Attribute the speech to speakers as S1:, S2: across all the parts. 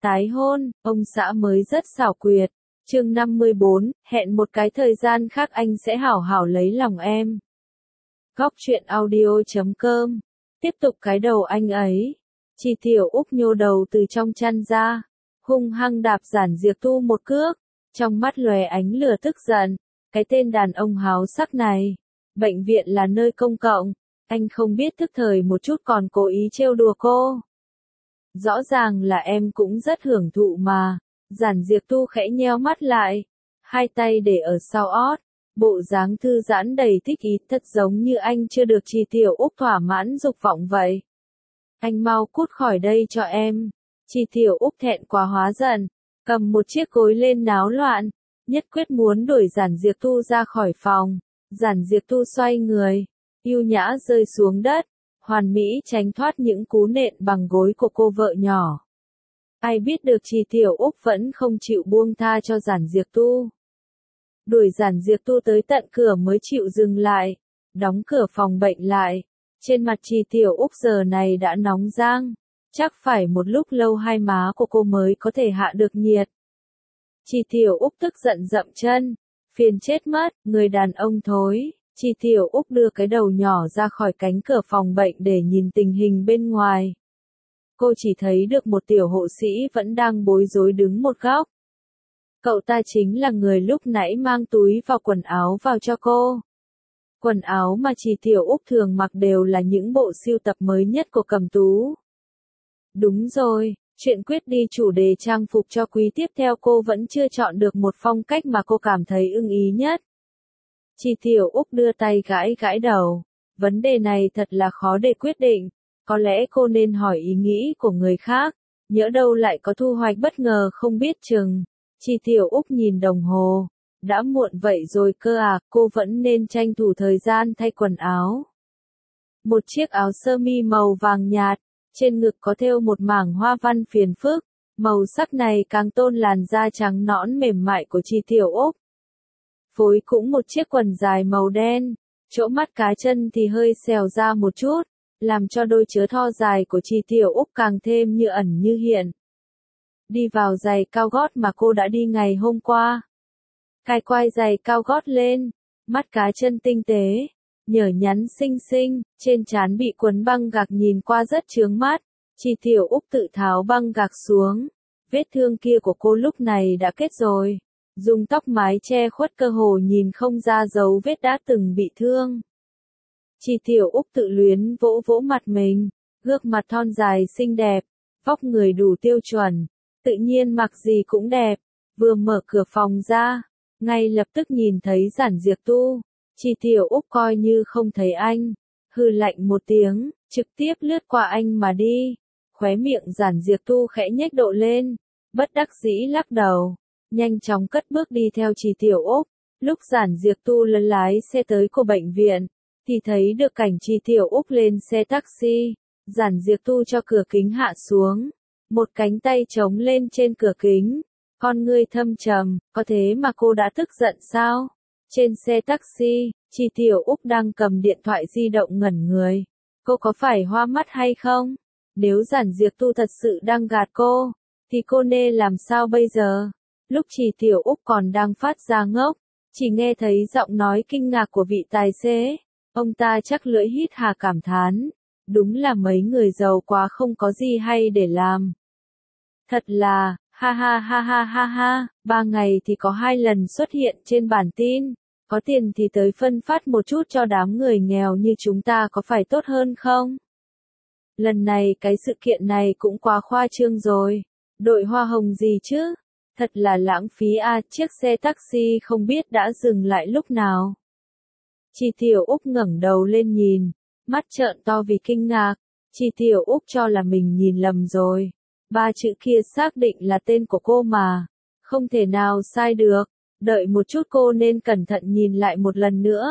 S1: Tái hôn, ông xã mới rất xảo quyệt. Chương 54, hẹn một cái thời gian khác anh sẽ hảo hảo lấy lòng em. Góc truyện audio.com. Tiếp tục cái đầu anh ấy. Chi Tiểu Úc nhô đầu từ trong chăn ra, hung hăng đạp Giản Diệp Tu một cước, trong mắt lóe ánh lửa tức giận. Cái tên đàn ông háo sắc này, bệnh viện là nơi công cộng, anh không biết thức thời một chút còn cố ý trêu đùa cô. Rõ ràng là em cũng rất hưởng thụ mà. Giản Diệp Tu khẽ nheo mắt lại, hai tay để ở sau ót, bộ dáng thư giãn đầy thích ý, thật giống như anh chưa được Chi Tiểu Úc thỏa mãn dục vọng vậy. Anh mau cút khỏi đây cho em. Chi Tiểu Úc thẹn quá hóa giận, cầm một chiếc gối lên náo loạn, nhất quyết muốn đuổi Giản Diệp Tu ra khỏi phòng. Giản Diệp Tu xoay người, ưu nhã rơi xuống đất, hoàn mỹ tránh thoát những cú nện bằng gối của cô vợ nhỏ. Ai biết được Chi Tiểu Úc vẫn không chịu buông tha cho Giản Diệp Tu. Đuổi Giản Diệp Tu tới tận cửa mới chịu dừng lại, đóng cửa phòng bệnh lại. Trên mặt Chi Tiểu Úc giờ này đã nóng rang, chắc phải một lúc lâu hai má của cô mới có thể hạ được nhiệt. Chi Tiểu Úc tức giận dậm chân, phiền chết mất, người đàn ông thối. Chi Tiểu Úc đưa cái đầu nhỏ ra khỏi cánh cửa phòng bệnh để nhìn tình hình bên ngoài. Cô chỉ thấy được một tiểu hộ sĩ vẫn đang bối rối đứng một góc. Cậu ta chính là người lúc nãy mang túi vào quần áo vào cho cô. Quần áo mà Chi Tiểu Úc thường mặc đều là những bộ sưu tập mới nhất của Cẩm Tú. Đúng rồi, chuyện quyết đi chủ đề trang phục cho quý tiếp theo cô vẫn chưa chọn được một phong cách mà cô cảm thấy ưng ý nhất. Chi Tiểu Úc đưa tay gãi gãi đầu. Vấn đề này thật là khó để quyết định. Có lẽ cô nên hỏi ý nghĩ của người khác, nhỡ đâu lại có thu hoạch bất ngờ không biết chừng. Chi Tiểu Úc nhìn đồng hồ, đã muộn vậy rồi cơ à, cô vẫn nên tranh thủ thời gian thay quần áo. Một chiếc áo sơ mi màu vàng nhạt, trên ngực có thêu một mảng hoa văn phiền phức, màu sắc này càng tôn làn da trắng nõn mềm mại của Chi Tiểu Úc. Phối cũng một chiếc quần dài màu đen, chỗ mắt cá chân thì hơi xèo ra một chút, làm cho đôi chớ tho dài của Chi Tiểu Úc càng thêm như ẩn như hiện. Đi vào giày cao gót mà cô đã đi ngày hôm qua. Cài quai giày cao gót lên, mắt cá chân tinh tế, nhở nhắn xinh xinh, trên trán bị quấn băng gạc nhìn qua rất chướng mắt. Chi Tiểu Úc tự tháo băng gạc xuống, vết thương kia của cô lúc này đã kết rồi. Dùng tóc mái che khuất cơ hồ nhìn không ra dấu vết đã từng bị thương. Chi Tiểu Úc tự luyến vỗ vỗ mặt mình, gương mặt thon dài xinh đẹp, vóc người đủ tiêu chuẩn, tự nhiên mặc gì cũng đẹp. Vừa mở cửa phòng ra, ngay lập tức nhìn thấy Giản Diệp Tu. Chi Tiểu Úc coi như không thấy anh, hừ lạnh một tiếng, trực tiếp lướt qua anh mà đi. Khóe miệng Giản Diệp Tu khẽ nhếch độ lên, bất đắc dĩ lắc đầu, nhanh chóng cất bước đi theo Chi Tiểu Úc. Lúc Giản Diệp Tu lái xe tới của bệnh viện, thì thấy được cảnh Chi Tiểu Úc lên xe taxi. Giản Diệp Tu cho cửa kính hạ xuống, một cánh tay chống lên trên cửa kính, con ngươi thâm trầm, có thế mà cô đã tức giận sao? Trên xe taxi, Chi Tiểu Úc đang cầm điện thoại di động ngẩn người. Cô có phải hoa mắt hay không? Nếu Giản Diệp Tu thật sự đang gạt cô, thì cô nên làm sao bây giờ? Lúc Chi Tiểu Úc còn đang phát ra ngốc, chỉ nghe thấy giọng nói kinh ngạc của vị tài xế. Ông ta chắc lưỡi hít hà cảm thán, đúng là mấy người giàu quá không có gì hay để làm. Thật là, ha ha ha ha ha ha, 3 ngày thì có 2 lần xuất hiện trên bản tin, có tiền thì tới phân phát một chút cho đám người nghèo như chúng ta có phải tốt hơn không? Lần này cái sự kiện này cũng quá khoa trương rồi, đội hoa hồng gì chứ? Thật là lãng phí à, chiếc xe taxi không biết đã dừng lại lúc nào. Chi Tiểu Úc ngẩng đầu lên nhìn, mắt trợn to vì kinh ngạc. Chi Tiểu Úc cho là mình nhìn lầm rồi. 3 chữ kia xác định là tên của cô mà, không thể nào sai được. Đợi một chút, cô nên cẩn thận nhìn lại một lần nữa.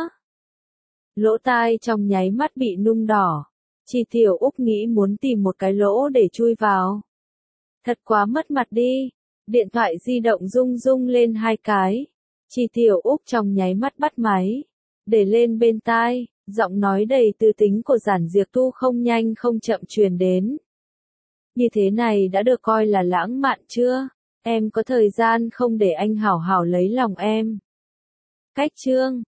S1: Lỗ tai trong nháy mắt bị nung đỏ. Chi Tiểu Úc nghĩ muốn tìm một cái lỗ để chui vào. Thật quá mất mặt đi. Điện thoại di động rung rung lên 2 cái. Chi Tiểu Úc trong nháy mắt bắt máy, để lên bên tai, giọng nói đầy tư tính của Giản Diệp Tu không nhanh không chậm truyền đến. Như thế này đã được coi là lãng mạn chưa? Em có thời gian không để anh hảo hảo lấy lòng em? Cách chương